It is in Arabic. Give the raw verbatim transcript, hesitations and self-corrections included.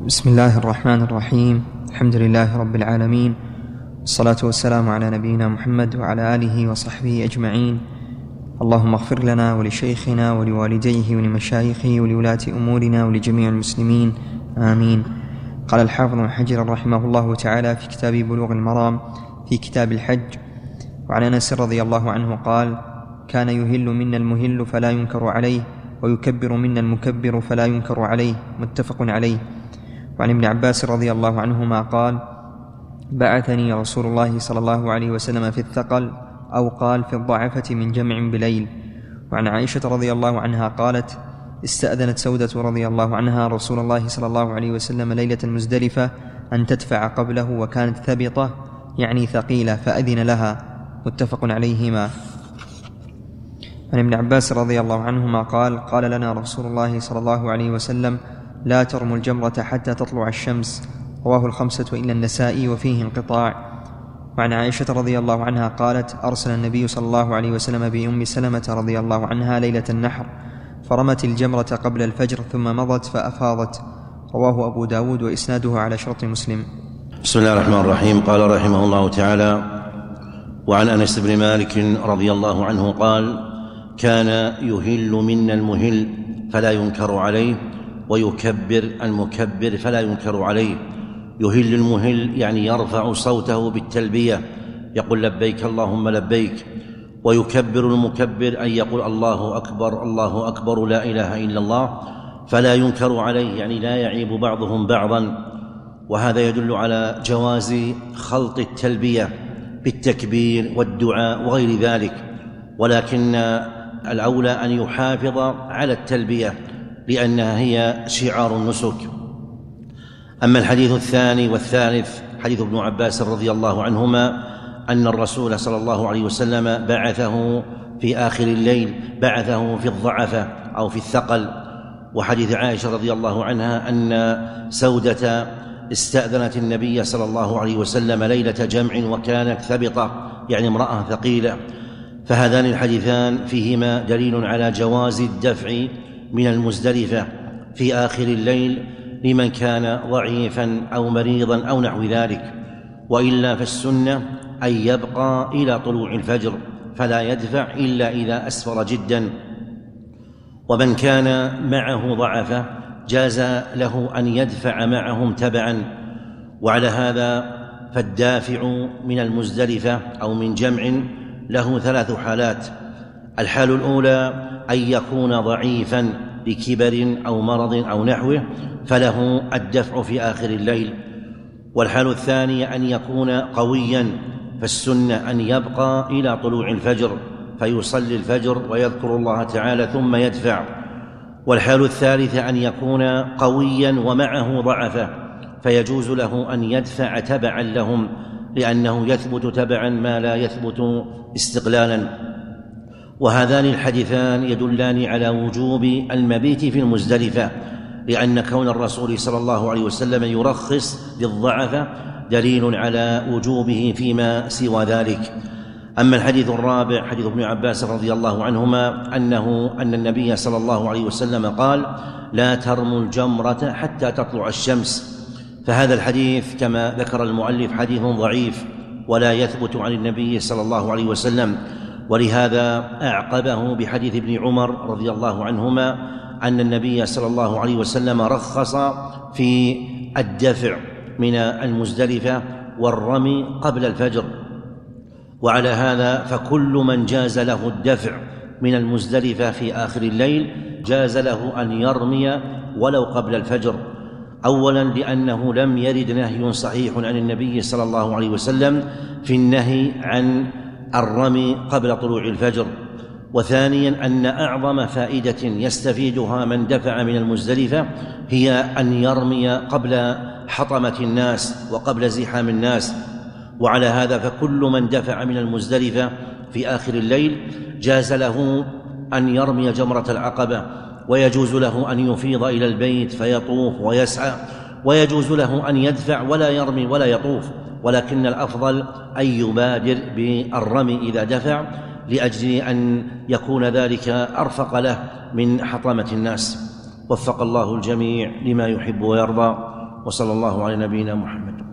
بسم الله الرحمن الرحيم. الحمد لله رب العالمين، والصلاة والسلام على نبينا محمد وعلى آله وصحبه أجمعين. اللهم اغفر لنا ولشيخنا ولوالديه ولمشايخه ولولاة أمورنا ولجميع المسلمين، آمين. قال الحافظ بن حجر رحمه الله تعالى في كتاب بلوغ المرام في كتاب الحج: وعن أنس رضي الله عنه قال: كان يهل منا المهل فلا ينكر عليه، ويكبر منا المكبر فلا ينكر عليه، متفق عليه. وعن ابن عباس رضي الله عنهما قال: بعثني رسول الله صلى الله عليه وسلم في الثقل، أو قال في الضعفة من جمع بليل. وعن عائشة رضي الله عنها قالت: استأذنت سودة رضي الله عنها رسول الله صلى الله عليه وسلم ليلة المزدلفة أن تدفع قبله، وكانت ثبطة يعني ثقيلة، فأذن لها، متفق عليهما. عن ابن عباس رضي الله عنهما قال: قال لنا رسول الله صلى الله عليه وسلم: لا ترموا الجمرة حتى تطلع الشمس، رواه الخمسة إلا النسائي، وفيه انقطاع. وعن عائشة رضي الله عنها قالت: أرسل النبي صلى الله عليه وسلم بأم سلمة رضي الله عنها ليلة النحر، فرمت الجمرة قبل الفجر ثم مضت فأفاضت، رواه أبو داود، وإسناده على شرط مسلم. بسم الله الرحمن الرحيم. قال رحمه الله تعالى: وعن أنس بن مالك رضي الله عنه قال: كان يهل منا المهل فلا ينكر عليه، ويكبر المكبر فلا ينكر عليه. يهل المهل يعني يرفع صوته بالتلبية، يقول لبيك اللهم لبيك. ويكبر المكبر أن يقول الله أكبر الله أكبر لا إله إلا الله، فلا ينكر عليه يعني لا يعيب بعضهم بعضا. وهذا يدل على جواز خلط التلبية بالتكبير والدعاء وغير ذلك، ولكن الأولى أن يحافظ على التلبية لأنها هي شعار النسك. أما الحديث الثاني والثالث حديث ابن عباس رضي الله عنهما أن الرسول صلى الله عليه وسلم بعثه في آخر الليل، بعثه في الضعفة أو في الثقل. وحديث عائشة رضي الله عنها أن سودة استأذنت النبي صلى الله عليه وسلم ليلة جمع وكانت ثبطة يعني امرأة ثقيلة. فهذان الحديثان فيهما دليل على جواز الدفع من المزدلفة في آخر الليل لمن كان ضعيفا أو مريضا أو نحو ذلك، وإلا فالسنة أن يبقى إلى طلوع الفجر فلا يدفع إلا إذا أسفر جدا. ومن كان معه ضعفة جاز له أن يدفع معهم تبعا. وعلى هذا فالدافع من المزدلفة أو من جمع له ثلاث حالات: الحال الأولى أن يكون ضعيفا لكبر أو مرض أو نحوه فله الدفع في آخر الليل. والحال الثانية أن يكون قويا، فالسنة أن يبقى إلى طلوع الفجر فيصلي الفجر ويذكر الله تعالى ثم يدفع. والحال الثالثة أن يكون قويا ومعه ضعفة فيجوز له أن يدفع تبعا لهم، لأنه يثبت تبعا ما لا يثبت استقلالا. وهذان الحديثان يدلان على وجوب المبيت في المزدلفة، لأن كون الرسول صلى الله عليه وسلم يرخص للضعفة دليل على وجوبه فيما سوى ذلك. أما الحديث الرابع حديث ابن عباس رضي الله عنهما أنه أن النبي صلى الله عليه وسلم قال: لا ترموا الجمرة حتى تطلع الشمس. فهذا الحديث كما ذكر المؤلف حديث ضعيف ولا يثبت عن النبي صلى الله عليه وسلم، ولهذا أعقبه بحديث ابن عمر رضي الله عنهما أن النبي صلى الله عليه وسلم رخص في الدفع من المزدلفة والرمي قبل الفجر. وعلى هذا فكل من جاز له الدفع من المزدلفة في آخر الليل جاز له أن يرمي ولو قبل الفجر، أولا لأنه لم يرد نهي صحيح عن النبي صلى الله عليه وسلم في النهي عن الرمي قبل طلوع الفجر، وثانيا أن أعظم فائدة يستفيدها من دفع من المزدلفة هي أن يرمي قبل حطمة الناس وقبل زحام الناس. وعلى هذا فكل من دفع من المزدلفة في آخر الليل جاز له أن يرمي جمرة العقبة، ويجوز له أن يفيض إلى البيت فيطوف ويسعى، ويجوز له أن يدفع ولا يرمي ولا يطوف، ولكن الأفضل أن يبادر بالرمي إذا دفع، لأجل أن يكون ذلك أرفق له من حطمة الناس. وفق الله الجميع لما يحب ويرضى، وصلى الله على نبينا محمد.